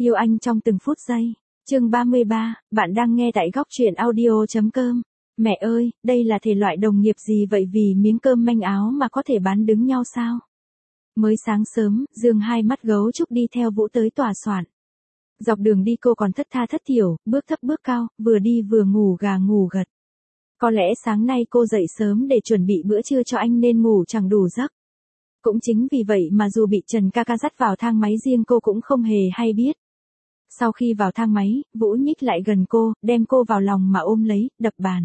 Yêu anh trong từng phút giây. Chương 33, bạn đang nghe tại góc truyện audio.com. Mẹ ơi, đây là thể loại đồng nghiệp gì vậy, vì miếng cơm manh áo mà có thể bán đứng nhau sao? Mới sáng sớm, Dương hai mắt gấu trúc đi theo Vũ tới tòa soạn. Dọc đường đi cô còn thất tha thất thiểu, bước thấp bước cao, vừa đi vừa ngủ gà ngủ gật. Có lẽ sáng nay cô dậy sớm để chuẩn bị bữa trưa cho anh nên ngủ chẳng đủ giấc. Cũng chính vì vậy mà dù bị Trần ca ca dắt vào thang máy riêng cô cũng không hề hay biết. Sau khi vào thang máy, Vũ nhích lại gần cô, đem cô vào lòng mà ôm lấy, đập bàn.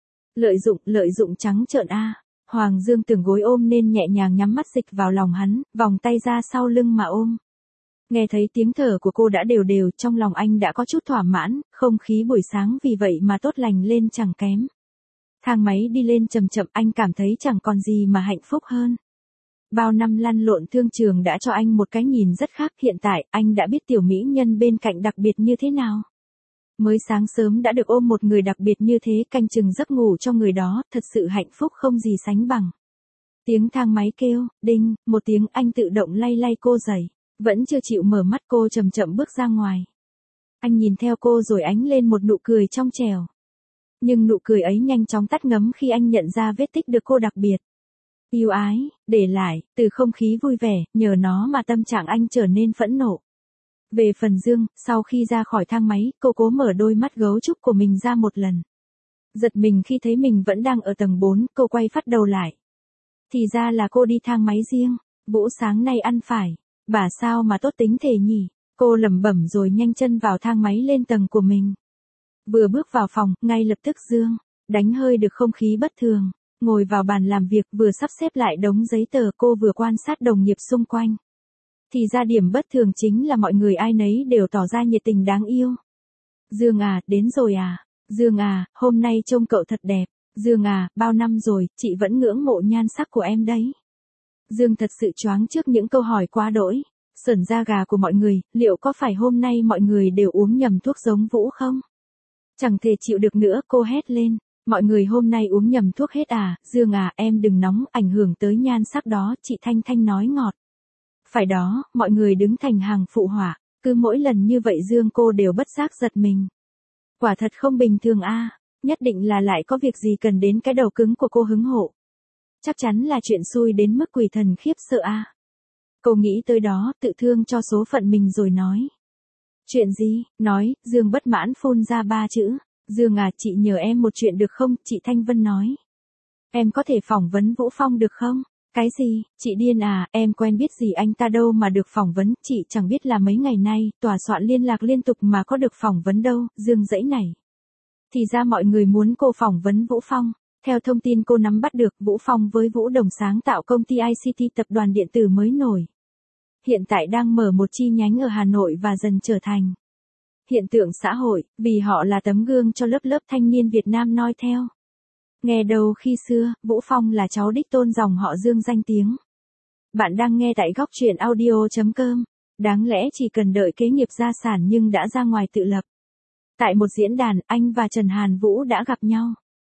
Lợi dụng trắng trợn a. Hoàng Dương tưởng gối ôm nên nhẹ nhàng nhắm mắt dịch vào lòng hắn, vòng tay ra sau lưng mà ôm. Nghe thấy tiếng thở của cô đã đều đều, trong lòng anh đã có chút thỏa mãn, không khí buổi sáng vì vậy mà tốt lành lên chẳng kém. Thang máy đi lên chậm chậm, anh cảm thấy chẳng còn gì mà hạnh phúc hơn. Bao năm lăn lộn thương trường đã cho anh một cái nhìn rất khác, hiện tại anh đã biết tiểu mỹ nhân bên cạnh đặc biệt như thế nào. Mới sáng sớm đã được ôm một người đặc biệt như thế, canh chừng giấc ngủ cho người đó, thật sự hạnh phúc không gì sánh bằng. Tiếng thang máy kêu, đinh, một tiếng, anh tự động lay lay cô dậy. Vẫn chưa chịu mở mắt, cô chậm chậm bước ra ngoài. Anh nhìn theo cô rồi ánh lên một nụ cười trong trẻo. Nhưng nụ cười ấy nhanh chóng tắt ngấm khi anh nhận ra vết tích được cô đặc biệt yêu ái để lại, từ không khí vui vẻ, nhờ nó mà tâm trạng anh trở nên phẫn nộ. Về phần Dương, sau khi ra khỏi thang máy, cô cố mở đôi mắt gấu trúc của mình ra một lần. Giật mình khi thấy mình vẫn đang ở tầng 4, cô quay phát đầu lại. Thì ra là cô đi thang máy riêng. Vũ sáng nay ăn phải. Bà sao mà tốt tính thể nhỉ? Cô lẩm bẩm rồi nhanh chân vào thang máy lên tầng của mình. Vừa bước vào phòng, ngay lập tức Dương đánh hơi được không khí bất thường. Ngồi vào bàn làm việc, vừa sắp xếp lại đống giấy tờ, cô vừa quan sát đồng nghiệp xung quanh. Thì ra điểm bất thường chính là mọi người ai nấy đều tỏ ra nhiệt tình đáng yêu. Dương à, đến rồi à? Dương à, hôm nay trông cậu thật đẹp. Dương à, bao năm rồi, chị vẫn ngưỡng mộ nhan sắc của em đấy. Dương thật sự choáng trước những câu hỏi quá đỗi sởn da gà của mọi người, liệu có phải hôm nay mọi người đều uống nhầm thuốc giống Vũ không? Chẳng thể chịu được nữa, cô hét lên. Mọi người hôm nay uống nhầm thuốc hết à? Dương à, em đừng nóng, ảnh hưởng tới nhan sắc đó, chị Thanh Thanh nói ngọt. Phải đó, mọi người đứng thành hàng phụ họa. Cứ mỗi lần như vậy Dương cô đều bất giác giật mình. Quả thật không bình thường a. Nhất định là lại có việc gì cần đến cái đầu cứng của cô hứng hộ. Chắc chắn là chuyện xui đến mức quỷ thần khiếp sợ a. Cô nghĩ tới đó, tự thương cho số phận mình rồi nói. Chuyện gì? Nói, Dương bất mãn phun ra 3 chữ. Dương à, chị nhờ em một chuyện được không? Chị Thanh Vân nói. Em có thể phỏng vấn Vũ Phong được không? Cái gì? Chị điên à, em quen biết gì anh ta đâu mà được phỏng vấn, chị chẳng biết là mấy ngày nay, tòa soạn liên lạc liên tục mà có được phỏng vấn đâu. Dương dãy nảy. Thì ra mọi người muốn cô phỏng vấn Vũ Phong. Theo thông tin cô nắm bắt được, Vũ Phong với Vũ Đồng sáng tạo công ty ICT tập đoàn điện tử mới nổi. Hiện tại đang mở một chi nhánh ở Hà Nội và dần trở thành hiện tượng xã hội, vì họ là tấm gương cho lớp lớp thanh niên Việt Nam noi theo. Nghe đầu khi xưa, Vũ Phong là cháu đích tôn dòng họ Dương danh tiếng. Bạn đang nghe tại góc truyện audio.com. Đáng lẽ chỉ cần đợi kế nghiệp gia sản nhưng đã ra ngoài tự lập. Tại một diễn đàn, anh và Trần Hàn Vũ đã gặp nhau.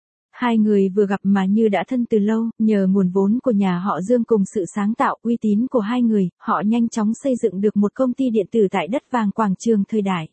Hai người vừa gặp mà như đã thân từ lâu, nhờ nguồn vốn của nhà họ Dương cùng sự sáng tạo uy tín của hai người, họ nhanh chóng xây dựng được một công ty điện tử tại đất vàng quảng trường thời đại.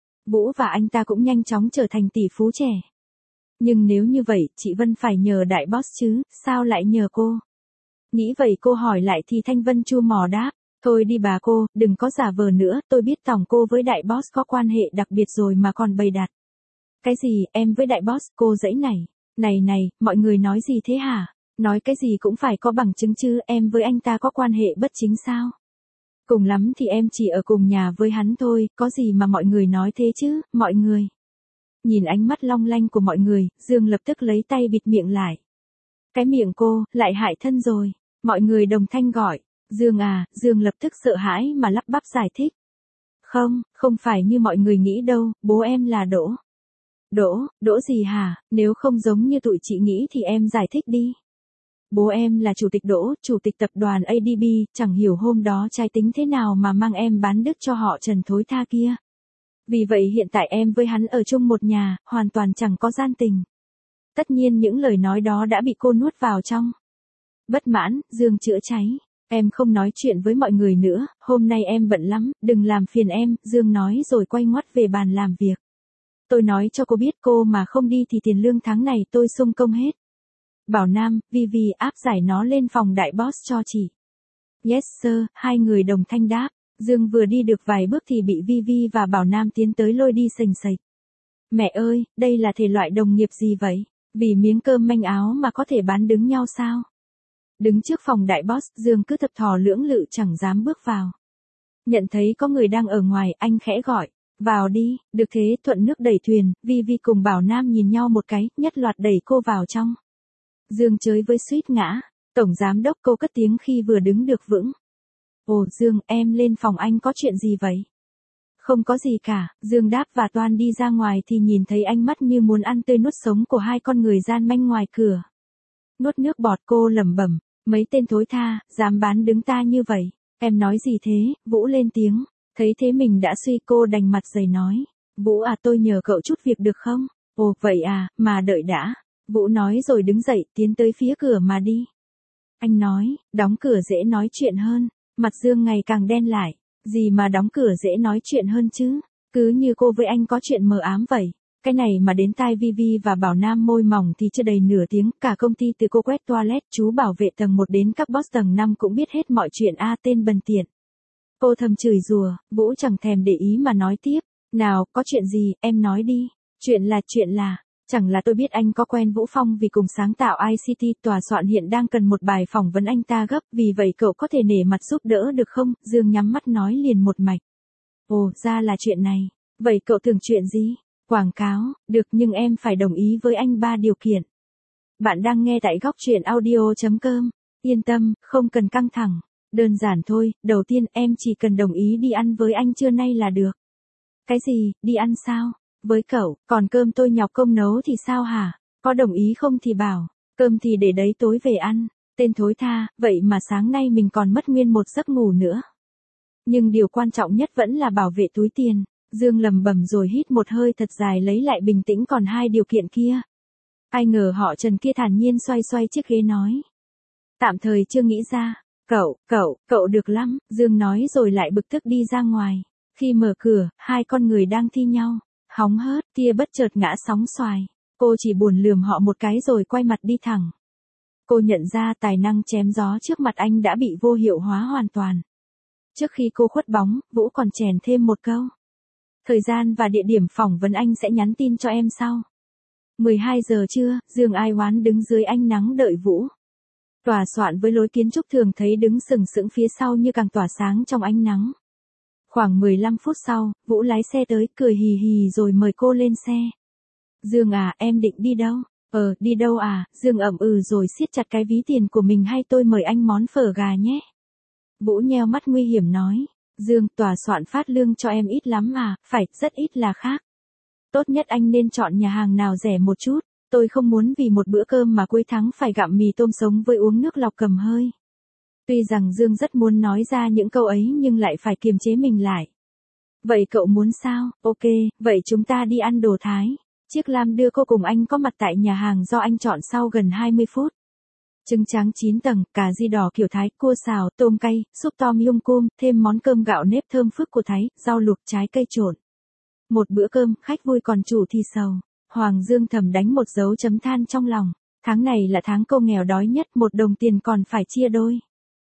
Vũ và anh ta cũng nhanh chóng trở thành tỷ phú trẻ. Nhưng nếu như vậy, chị Vân phải nhờ đại boss chứ, sao lại nhờ cô? Nghĩ vậy cô hỏi lại thì Thanh Vân chu mỏ đáp. Thôi đi bà cô, đừng có giả vờ nữa, tôi biết tổng cô với đại boss có quan hệ đặc biệt rồi mà còn bày đặt. Cái gì, em với đại boss, cô dãy nảy. Này, mọi người nói gì thế hả? Nói cái gì cũng phải có bằng chứng chứ, em với anh ta có quan hệ bất chính sao? Cùng lắm thì em chỉ ở cùng nhà với hắn thôi, có gì mà mọi người nói thế chứ, mọi người. Nhìn ánh mắt long lanh của mọi người, Dương lập tức lấy tay bịt miệng lại. Cái miệng cô, lại hại thân rồi. Mọi người đồng thanh gọi. Dương à, Dương lập tức sợ hãi mà lắp bắp giải thích. Không phải như mọi người nghĩ đâu, bố em là Đỗ. Đỗ gì hả? Nếu không giống như tụi chị nghĩ thì em giải thích đi. Bố em là chủ tịch Đỗ, chủ tịch tập đoàn ADB, chẳng hiểu hôm đó trai tính thế nào mà mang em bán đứt cho họ Trần thối tha kia. Vì vậy hiện tại em với hắn ở chung một nhà, hoàn toàn chẳng có gian tình. Tất nhiên những lời nói đó đã bị cô nuốt vào trong. Bất mãn, Dương chữa cháy. Em không nói chuyện với mọi người nữa, hôm nay em bận lắm, đừng làm phiền em, Dương nói rồi quay ngoắt về bàn làm việc. Tôi nói cho cô biết cô mà không đi thì tiền lương tháng này tôi xung công hết. Bảo Nam, Vivi áp giải nó lên phòng đại boss cho chị. Yes sir, hai người đồng thanh đáp. Dương vừa đi được vài bước thì bị Vivi và Bảo Nam tiến tới lôi đi sềnh sệch. Mẹ ơi, đây là thể loại đồng nghiệp gì vậy? Vì miếng cơm manh áo mà có thể bán đứng nhau sao? Đứng trước phòng đại boss, Dương cứ thập thò lưỡng lự chẳng dám bước vào. Nhận thấy có người đang ở ngoài, anh khẽ gọi. Vào đi, được thế thuận nước đẩy thuyền, Vivi cùng Bảo Nam nhìn nhau một cái, nhất loạt đẩy cô vào trong. Dương chới với suýt ngã. Tổng giám đốc cô cất tiếng khi vừa đứng được vững. Ồ Dương, em lên phòng anh có chuyện gì vậy? Không có gì cả, Dương đáp và toan đi ra ngoài thì nhìn thấy ánh mắt như muốn ăn tươi nuốt sống của hai con người gian manh ngoài cửa. Nuốt nước bọt cô lẩm bẩm, mấy tên thối tha, dám bán đứng ta như vậy. Em nói gì thế? Vũ lên tiếng. Thấy thế mình đã suy cô đành mặt dày nói. Vũ à, tôi nhờ cậu chút việc được không? Ồ vậy à, mà đợi đã. Vũ nói rồi đứng dậy tiến tới phía cửa mà đi. Anh nói, đóng cửa dễ nói chuyện hơn. Mặt Dương ngày càng đen lại. Gì mà đóng cửa dễ nói chuyện hơn chứ? Cứ như cô với anh có chuyện mờ ám vậy. Cái này mà đến tai Vivi và Bảo Nam môi mỏng thì chưa đầy nửa tiếng. Cả công ty từ cô quét toilet, chú bảo vệ tầng 1 đến các boss tầng 5 cũng biết hết mọi chuyện tên bần tiện. Cô thầm chửi rủa, Vũ chẳng thèm để ý mà nói tiếp. Nào, có chuyện gì, em nói đi. Chuyện là, chẳng là tôi biết anh có quen Vũ Phong vì cùng sáng tạo ICT, tòa soạn hiện đang cần một bài phỏng vấn anh ta gấp, vì vậy cậu có thể nể mặt giúp đỡ được không? Dương nhắm mắt nói liền một mạch. Ồ, ra là chuyện này. Vậy cậu tưởng chuyện gì? Quảng cáo, được nhưng em phải đồng ý với anh 3 điều kiện. Bạn đang nghe tại góc truyện audio.com. Yên tâm, không cần căng thẳng. Đơn giản thôi, đầu tiên em chỉ cần đồng ý đi ăn với anh trưa nay là được. Cái gì, đi ăn sao? Với cậu, còn cơm tôi nhọc công nấu thì sao hả? Có đồng ý không thì bảo, cơm thì để đấy tối về ăn. Tên thối tha, vậy mà sáng nay mình còn mất nguyên một giấc ngủ nữa. Nhưng điều quan trọng nhất vẫn là bảo vệ túi tiền. Dương lầm bầm rồi hít một hơi thật dài lấy lại bình tĩnh, còn 2 điều kiện kia. Ai ngờ họ Trần kia thản nhiên xoay xoay chiếc ghế nói. Tạm thời chưa nghĩ ra. Cậu được lắm, Dương nói rồi lại bực tức đi ra ngoài. Khi mở cửa, 2 con người đang thi nhau. Hóng hớt, tia bất chợt ngã sóng xoài. Cô chỉ buồn lườm họ một cái rồi quay mặt đi thẳng. Cô nhận ra tài năng chém gió trước mặt anh đã bị vô hiệu hóa hoàn toàn. Trước khi cô khuất bóng, Vũ còn chèn thêm một câu. Thời gian và địa điểm phỏng vấn anh sẽ nhắn tin cho em sau. 12 giờ trưa, Dương ai oán đứng dưới ánh nắng đợi Vũ. Tòa soạn với lối kiến trúc thường thấy đứng sừng sững phía sau như càng tỏa sáng trong ánh nắng. Khoảng 15 phút sau, Vũ lái xe tới, cười hì hì rồi mời cô lên xe. Dương à, em định đi đâu? Đi đâu à? Dương ậm rồi siết chặt cái ví tiền của mình, hay tôi mời anh món phở gà nhé. Vũ nheo mắt nguy hiểm nói. Dương, tòa soạn phát lương cho em ít lắm à, phải, rất ít là khác. Tốt nhất anh nên chọn nhà hàng nào rẻ một chút. Tôi không muốn vì một bữa cơm mà cuối tháng phải gặm mì tôm sống với uống nước lọc cầm hơi. Tuy rằng Dương rất muốn nói ra những câu ấy nhưng lại phải kiềm chế mình lại. Vậy cậu muốn sao? Ok, vậy chúng ta đi ăn đồ Thái. Chiếc lam đưa cô cùng anh có mặt tại nhà hàng do anh chọn sau gần 20 phút. Trứng tráng 9 tầng, cà ri đỏ kiểu Thái, cua xào, tôm cay, súp tom yum cum, thêm món cơm gạo nếp thơm phức của Thái, rau luộc, trái cây trộn. Một bữa cơm, khách vui còn chủ thì sầu. Hoàng Dương thầm đánh một dấu chấm than trong lòng. Tháng này là tháng cô nghèo đói nhất, 1 đồng tiền còn phải chia đôi.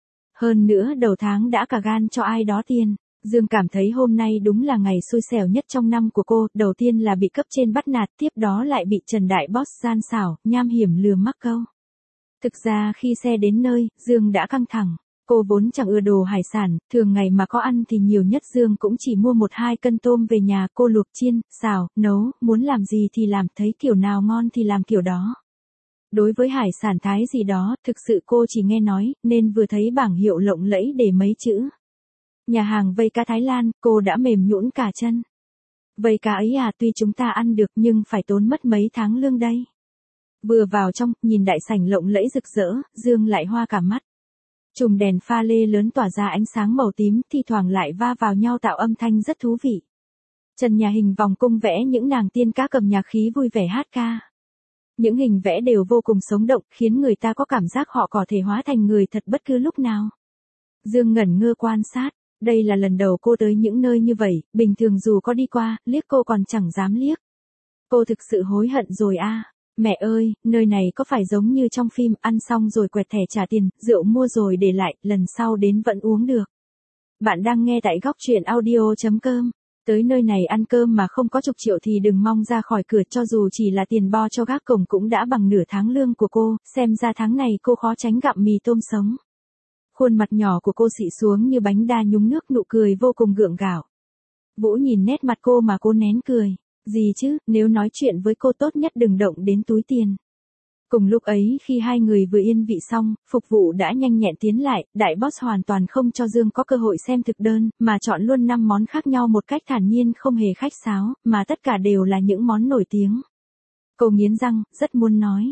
Hơn nữa đầu tháng đã cả gan cho ai đó tiền. Dương cảm thấy hôm nay đúng là ngày xui xẻo nhất trong năm của cô. Đầu tiên là bị cấp trên bắt nạt, tiếp đó lại bị Trần Đại Boss gian xảo, nham hiểm lừa mắc câu. Thực ra khi xe đến nơi, Dương đã căng thẳng. Cô vốn chẳng ưa đồ hải sản, thường ngày mà có ăn thì nhiều nhất Dương cũng chỉ mua 1-2 cân tôm về nhà, cô luộc chiên, xào, nấu, muốn làm gì thì làm, thấy kiểu nào ngon thì làm kiểu đó. Đối với hải sản Thái gì đó, thực sự cô chỉ nghe nói, nên vừa thấy bảng hiệu lộng lẫy để mấy chữ. Nhà hàng vây cá Thái Lan, cô đã mềm nhũn cả chân. Vây cá ấy à, tuy chúng ta ăn được nhưng phải tốn mất mấy tháng lương đây. Vừa vào trong, nhìn đại sảnh lộng lẫy rực rỡ, Dương lại hoa cả mắt. Chùm đèn pha lê lớn tỏa ra ánh sáng màu tím, thi thoảng lại va vào nhau tạo âm thanh rất thú vị. Trần nhà hình vòng cung vẽ những nàng tiên cá cầm nhạc khí vui vẻ hát ca. Những hình vẽ đều vô cùng sống động, khiến người ta có cảm giác họ có thể hóa thành người thật bất cứ lúc nào. Dương ngẩn ngơ quan sát, đây là lần đầu cô tới những nơi như vậy, bình thường dù có đi qua, liếc cô còn chẳng dám liếc. Cô thực sự hối hận rồi a. Mẹ ơi, nơi này có phải giống như trong phim, ăn xong rồi quẹt thẻ trả tiền, rượu mua rồi để lại, lần sau đến vẫn uống được. Bạn đang nghe tại góc truyện audio.com. Tới nơi này ăn cơm mà không có chục triệu thì đừng mong ra khỏi cửa, cho dù chỉ là tiền bo cho gác cổng cũng đã bằng nửa tháng lương của cô, xem ra tháng này cô khó tránh gặm mì tôm sống. Khuôn mặt nhỏ của cô xị xuống như bánh đa nhúng nước, nụ cười vô cùng gượng gạo. Vũ nhìn nét mặt cô mà cô nén cười. Gì chứ, nếu nói chuyện với cô tốt nhất đừng động đến túi tiền. Cùng lúc ấy khi hai người vừa yên vị xong, phục vụ đã nhanh nhẹn tiến lại, đại boss hoàn toàn không cho Dương có cơ hội xem thực đơn, mà chọn luôn 5 món khác nhau một cách thản nhiên không hề khách sáo, mà tất cả đều là những món nổi tiếng. Cô nghiến răng, rất muốn nói.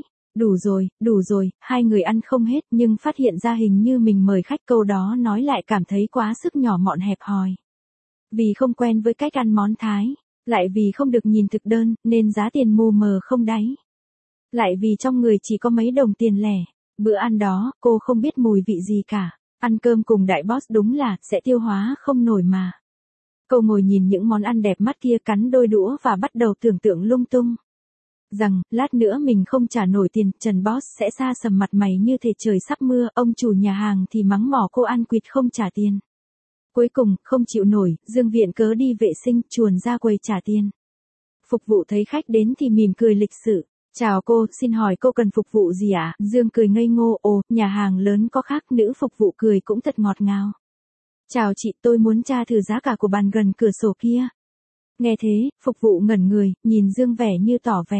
Đủ rồi, hai người ăn không hết nhưng phát hiện ra hình như mình mời khách, câu đó nói lại cảm thấy quá sức nhỏ mọn hẹp hòi. Vì không quen với cách ăn món Thái, lại vì không được nhìn thực đơn, nên giá tiền mù mờ không đáy. Lại vì trong người chỉ có mấy đồng tiền lẻ. Bữa ăn đó, cô không biết mùi vị gì cả. Ăn cơm cùng đại boss đúng là, sẽ tiêu hóa không nổi mà. Cô ngồi nhìn những món ăn đẹp mắt kia, cắn đôi đũa và bắt đầu tưởng tượng lung tung. Rằng, lát nữa mình không trả nổi tiền, Trần boss sẽ sa sầm mặt mày như thể trời sắp mưa, ông chủ nhà hàng thì mắng mỏ cô ăn quỵt không trả tiền. Cuối cùng, không chịu nổi, Dương viện cớ đi vệ sinh, chuồn ra quầy trả tiền. Phục vụ thấy khách đến thì mỉm cười lịch sự. Chào cô, xin hỏi cô cần phục vụ gì ạ? Dương cười ngây ngô, ồ, nhà hàng lớn có khác, nữ phục vụ cười cũng thật ngọt ngào. Chào chị, tôi muốn tra thử giá cả của bàn gần cửa sổ kia. Nghe thế, phục vụ ngẩn người, nhìn Dương vẻ như tỏ vẻ.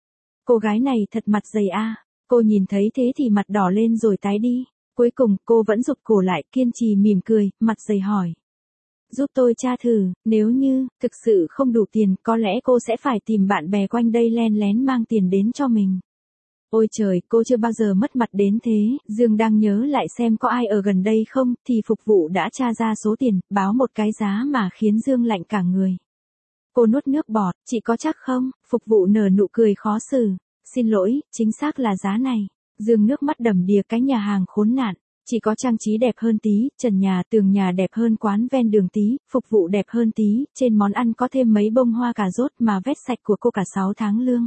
Cô gái này thật mặt dày a. Cô nhìn thấy thế thì mặt đỏ lên rồi tái đi. Cuối cùng, cô vẫn rụt cổ lại, kiên trì mỉm cười, mặt dày hỏi. Giúp tôi tra thử, nếu như, thực sự không đủ tiền, có lẽ cô sẽ phải tìm bạn bè quanh đây len lén mang tiền đến cho mình. Ôi trời, cô chưa bao giờ mất mặt đến thế, Dương đang nhớ lại xem có ai ở gần đây không, thì phục vụ đã tra ra số tiền, báo một cái giá mà khiến Dương lạnh cả người. Cô nuốt nước bọt, chị có chắc không? Phục vụ nở nụ cười khó xử. Xin lỗi, chính xác là giá này. Dương nước mắt đầm đìa, cái nhà hàng khốn nạn. Chỉ có trang trí đẹp hơn tí, trần nhà, tường nhà đẹp hơn quán ven đường tí, phục vụ đẹp hơn tí, trên món ăn có thêm mấy bông hoa cà rốt mà vét sạch của cô cả 6 tháng lương.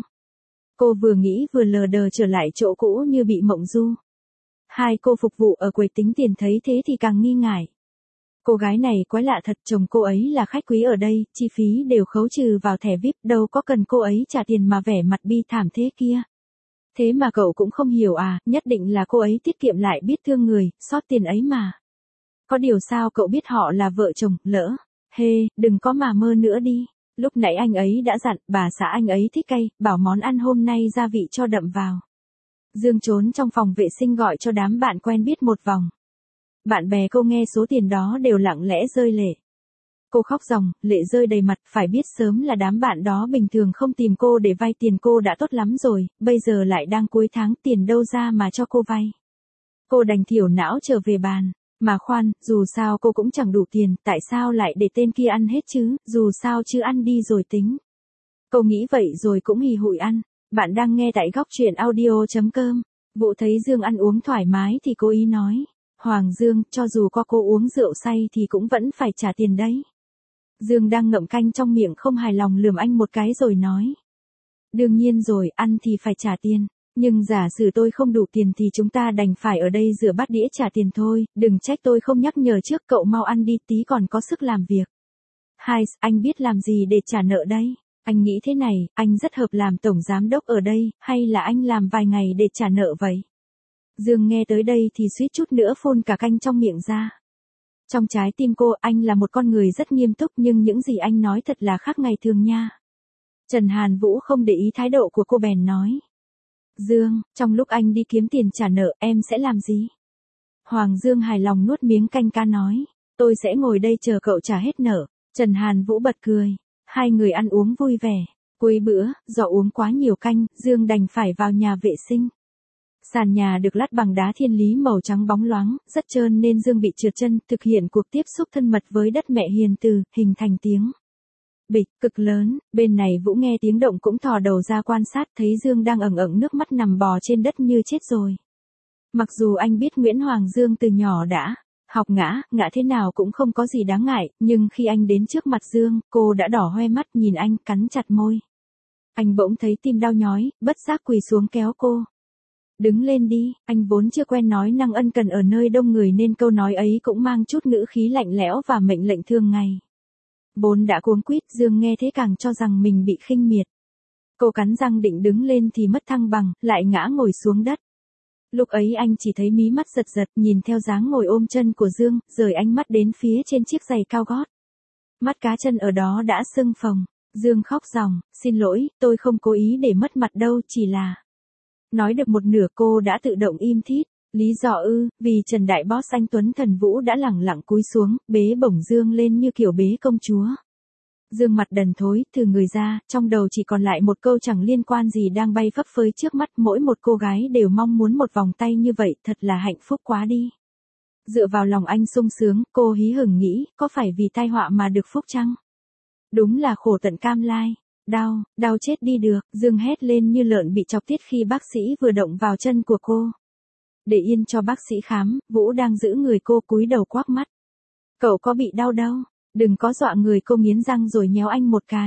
Cô vừa nghĩ vừa lờ đờ trở lại chỗ cũ như bị mộng du. Hai cô phục vụ ở quầy tính tiền thấy thế thì càng nghi ngại. Cô gái này quái lạ thật, chồng cô ấy là khách quý ở đây, chi phí đều khấu trừ vào thẻ VIP, đâu có cần cô ấy trả tiền mà vẻ mặt bi thảm thế kia. Thế mà cậu cũng không hiểu à, nhất định là cô ấy tiết kiệm lại biết thương người, sót tiền ấy mà. Có điều sao cậu biết họ là vợ chồng, lỡ. Đừng có mà mơ nữa đi. Lúc nãy anh ấy đã dặn, bà xã anh ấy thích cay, bảo món ăn hôm nay gia vị cho đậm vào. Dương trốn trong phòng vệ sinh gọi cho đám bạn quen biết một vòng. Bạn bè cô nghe số tiền đó đều lặng lẽ rơi lệ. Cô khóc ròng, lệ rơi đầy mặt, phải biết sớm là đám bạn đó bình thường không tìm cô để vay tiền cô đã tốt lắm rồi, bây giờ lại đang cuối tháng, tiền đâu ra mà cho cô vay. Cô đành thiểu não trở về bàn, mà khoan, dù sao cô cũng chẳng đủ tiền, tại sao lại để tên kia ăn hết chứ, dù sao chứ ăn đi rồi tính. Cô nghĩ vậy rồi cũng hì hụi ăn. Bạn đang nghe tại góc truyện audio.com. Vũ thấy Dương ăn uống thoải mái thì cố ý nói. Hoàng Dương, cho dù có cô uống rượu say thì cũng vẫn phải trả tiền đấy. Dương đang ngậm canh trong miệng không hài lòng lườm anh một cái rồi nói. Đương nhiên rồi, ăn thì phải trả tiền. Nhưng giả sử tôi không đủ tiền thì chúng ta đành phải ở đây rửa bát đĩa trả tiền thôi, đừng trách tôi không nhắc nhở trước, cậu mau ăn đi tí còn có sức làm việc. Anh biết làm gì để trả nợ đây? Anh nghĩ thế này, anh rất hợp làm tổng giám đốc ở đây, hay là anh làm vài ngày để trả nợ vậy? Dương nghe tới đây thì suýt chút nữa phun cả canh trong miệng ra. Trong trái tim cô, anh là một con người rất nghiêm túc nhưng những gì anh nói thật là khác ngày thường nha. Trần Hàn Vũ không để ý thái độ của cô bèn nói. Dương, trong lúc anh đi kiếm tiền trả nợ em sẽ làm gì? Hoàng Dương hài lòng nuốt miếng canh ca nói. Tôi sẽ ngồi đây chờ cậu trả hết nợ. Trần Hàn Vũ bật cười. Hai người ăn uống vui vẻ. Cuối bữa, do uống quá nhiều canh, Dương đành phải vào nhà vệ sinh. Sàn nhà được lát bằng đá thiên lý màu trắng bóng loáng, rất trơn nên Dương bị trượt chân, thực hiện cuộc tiếp xúc thân mật với đất mẹ hiền từ, hình thành tiếng bịch cực lớn. Bên này Vũ nghe tiếng động cũng thò đầu ra quan sát, thấy Dương đang ẩn ẩn nước mắt nằm bò trên đất như chết rồi. Mặc dù anh biết Nguyễn Hoàng Dương từ nhỏ đã Học ngã thế nào cũng không có gì đáng ngại, nhưng khi anh đến trước mặt Dương, cô đã đỏ hoe mắt nhìn anh, cắn chặt môi. Anh bỗng thấy tim đau nhói, bất giác quỳ xuống kéo cô. Đứng lên đi, anh vốn chưa quen nói năng ân cần ở nơi đông người nên câu nói ấy cũng mang chút ngữ khí lạnh lẽo và mệnh lệnh thường ngày. Vốn đã cuống quýt, Dương nghe thế càng cho rằng mình bị khinh miệt. Cô cắn răng định đứng lên thì mất thăng bằng, lại ngã ngồi xuống đất. Lúc ấy anh chỉ thấy mí mắt giật giật nhìn theo dáng ngồi ôm chân của Dương, rời ánh mắt đến phía trên chiếc giày cao gót. Mắt cá chân ở đó đã sưng phồng. Dương khóc ròng, xin lỗi, tôi không cố ý để mất mặt đâu, chỉ là... Nói được một nửa cô đã tự động im thít. Lý do vì Trần Đại Boss anh Tuấn Thần Vũ đã lẳng lặng cúi xuống, bế bổng Dương lên như kiểu bế công chúa. Dương mặt đần thối, thừ người ra, trong đầu chỉ còn lại một câu chẳng liên quan gì đang bay phấp phới trước mắt, mỗi một cô gái đều mong muốn một vòng tay như vậy, thật là hạnh phúc quá đi. Dựa vào lòng anh sung sướng, cô hí hửng nghĩ, có phải vì tai họa mà được phúc chăng? Đúng là khổ tận cam lai. Đau chết đi được, Dương hét lên như lợn bị chọc tiết khi bác sĩ vừa động vào chân của cô. Để yên cho bác sĩ khám, Vũ đang giữ người cô cúi đầu quắc mắt. Cậu có bị đau đâu? Đừng có dọa người, cô nghiến răng rồi nhéo anh một cái.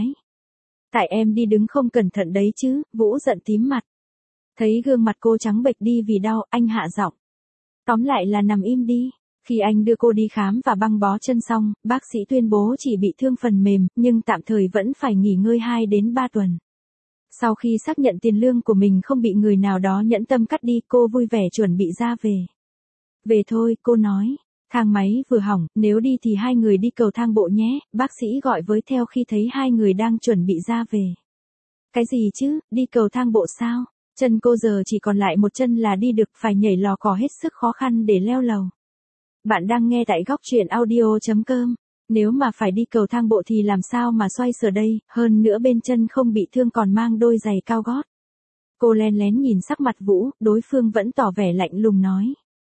Tại em đi đứng không cẩn thận đấy chứ, Vũ giận tím mặt. Thấy gương mặt cô trắng bệch đi vì đau, anh hạ giọng. Tóm lại là nằm im đi. Khi anh đưa cô đi khám và băng bó chân xong, bác sĩ tuyên bố chỉ bị thương phần mềm, nhưng tạm thời vẫn phải nghỉ ngơi 2 đến 3 tuần. Sau khi xác nhận tiền lương của mình không bị người nào đó nhẫn tâm cắt đi, cô vui vẻ chuẩn bị ra về. Về thôi, cô nói. Thang máy vừa hỏng, nếu đi thì 2 người đi cầu thang bộ nhé, bác sĩ gọi với theo khi thấy 2 người đang chuẩn bị ra về. Cái gì chứ, đi cầu thang bộ sao? Chân cô giờ chỉ còn lại một chân là đi được, phải nhảy lò cò hết sức khó khăn để leo lầu. Bạn đang nghe tại góc truyện audio.com. Nếu mà phải đi cầu thang bộ thì làm sao mà xoay sở đây, hơn nữa bên chân không bị thương còn mang đôi giày cao gót. Cô len lén nhìn sắc mặt Vũ, đối phương vẫn tỏ vẻ lạnh lùng nói.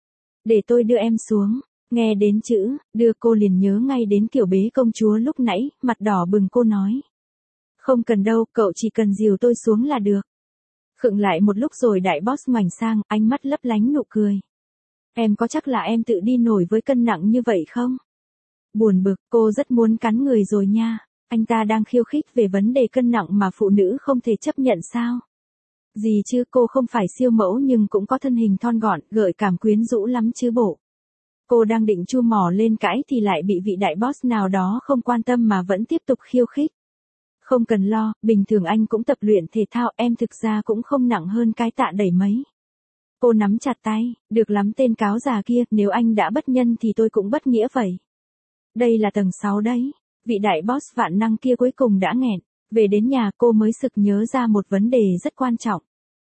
Để tôi đưa em xuống. Nghe đến chữ, đưa cô liền nhớ ngay đến kiểu bế công chúa lúc nãy, mặt đỏ bừng cô nói. Không cần đâu, cậu chỉ cần dìu tôi xuống là được. Khựng lại một lúc rồi Đại Boss ngoảnh sang, ánh mắt lấp lánh nụ cười. Em có chắc là em tự đi nổi với cân nặng như vậy không? Buồn bực, cô rất muốn cắn người rồi nha. Anh ta đang khiêu khích về vấn đề cân nặng mà phụ nữ không thể chấp nhận sao? Gì chứ, cô không phải siêu mẫu nhưng cũng có thân hình thon gọn, gợi cảm quyến rũ lắm chứ bộ. Cô đang định chu mỏ lên cãi thì lại bị vị đại boss nào đó không quan tâm mà vẫn tiếp tục khiêu khích. Không cần lo, bình thường anh cũng tập luyện thể thao, em thực ra cũng không nặng hơn cái tạ đẩy mấy. Cô nắm chặt tay, được lắm tên cáo già kia, nếu anh đã bất nhân thì tôi cũng bất nghĩa vậy. Đây là tầng 6 đấy, vị đại boss vạn năng kia cuối cùng đã nghẹn. Về đến nhà cô mới sực nhớ ra một vấn đề rất quan trọng.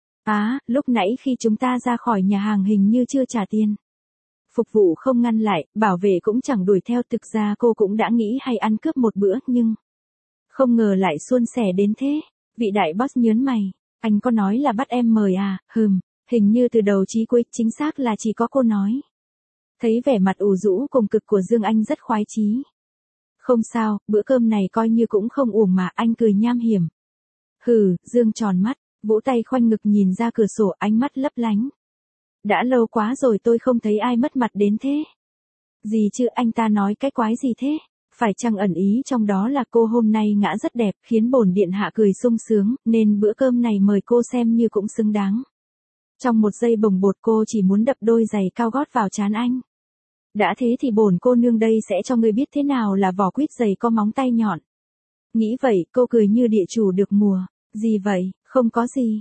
Lúc nãy khi chúng ta ra khỏi nhà hàng hình như chưa trả tiền. Phục vụ không ngăn lại, bảo vệ cũng chẳng đuổi theo, thực ra cô cũng đã nghĩ hay ăn cướp một bữa nhưng... Không ngờ lại suôn sẻ đến thế. Vị đại boss nhớn mày, anh có nói là bắt em mời à, hình như từ đầu chí cuối, chính xác là chỉ có cô nói. Thấy vẻ mặt ủ rũ cùng cực của Dương anh rất khoái chí. Không sao, bữa cơm này coi như cũng không uổng mà, anh cười nham hiểm. Dương tròn mắt, vỗ tay khoanh ngực nhìn ra cửa sổ, ánh mắt lấp lánh. Đã lâu quá rồi tôi không thấy ai mất mặt đến thế. Gì chứ, anh ta nói cái quái gì thế? Phải chăng ẩn ý trong đó là cô hôm nay ngã rất đẹp, khiến bổn điện hạ cười sung sướng, nên bữa cơm này mời cô xem như cũng xứng đáng. Trong một giây bồng bột cô chỉ muốn đập đôi giày cao gót vào trán anh. Đã thế thì bổn cô nương đây sẽ cho ngươi biết thế nào là vỏ quýt giày có móng tay nhọn. Nghĩ vậy, cô cười như địa chủ được mùa. Gì vậy, không có gì,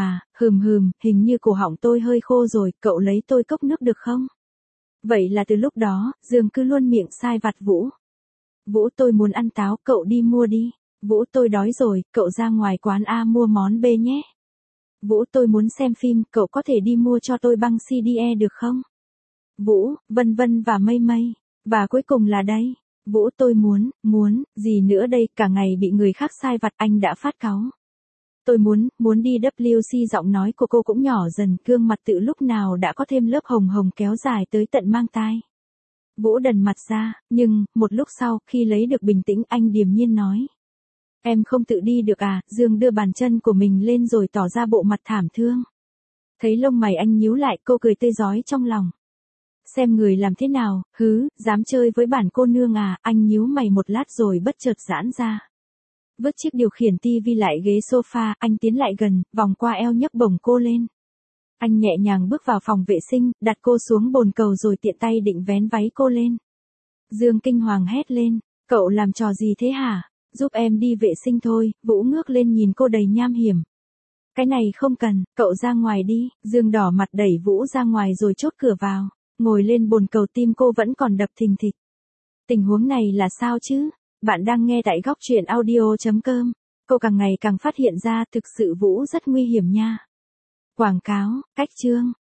hình như cổ họng tôi hơi khô rồi, cậu lấy tôi cốc nước được không? Vậy là từ lúc đó, Dương cứ luôn miệng sai vặt Vũ. Vũ tôi muốn ăn táo, cậu đi mua đi. Vũ tôi đói rồi, cậu ra ngoài quán A mua món B nhé. Vũ tôi muốn xem phim, cậu có thể đi mua cho tôi băng CD được không? Vũ, vân vân và mây mây. Và cuối cùng là đây. Vũ tôi muốn, gì nữa đây, cả ngày bị người khác sai vặt anh đã phát cáu. Tôi muốn đi WC, giọng nói của cô cũng nhỏ dần, gương mặt tự lúc nào đã có thêm lớp hồng hồng kéo dài tới tận mang tai. Vũ đần mặt ra, nhưng, một lúc sau, khi lấy được bình tĩnh anh điềm nhiên nói. Em không tự đi được à, Dương đưa bàn chân của mình lên rồi tỏ ra bộ mặt thảm thương. Thấy lông mày anh nhíu lại, cô cười tươi rói trong lòng. Xem người làm thế nào, hứ, dám chơi với bản cô nương à, anh nhíu mày một lát rồi bất chợt giãn ra. Vứt chiếc điều khiển tivi lại ghế sofa, anh tiến lại gần, vòng qua eo nhấc bổng cô lên. Anh nhẹ nhàng bước vào phòng vệ sinh, đặt cô xuống bồn cầu rồi tiện tay định vén váy cô lên. Dương kinh hoàng hét lên, cậu làm trò gì thế hả? Giúp em đi vệ sinh thôi, Vũ ngước lên nhìn cô đầy nham hiểm. Cái này không cần, cậu ra ngoài đi, Dương đỏ mặt đẩy Vũ ra ngoài rồi chốt cửa vào. Ngồi lên bồn cầu tim cô vẫn còn đập thình thịch. Tình huống này là sao chứ? Bạn đang nghe tại góc truyện audio.com. Cô càng ngày càng phát hiện ra thực sự Vũ rất nguy hiểm nha. Quảng cáo, cách chương.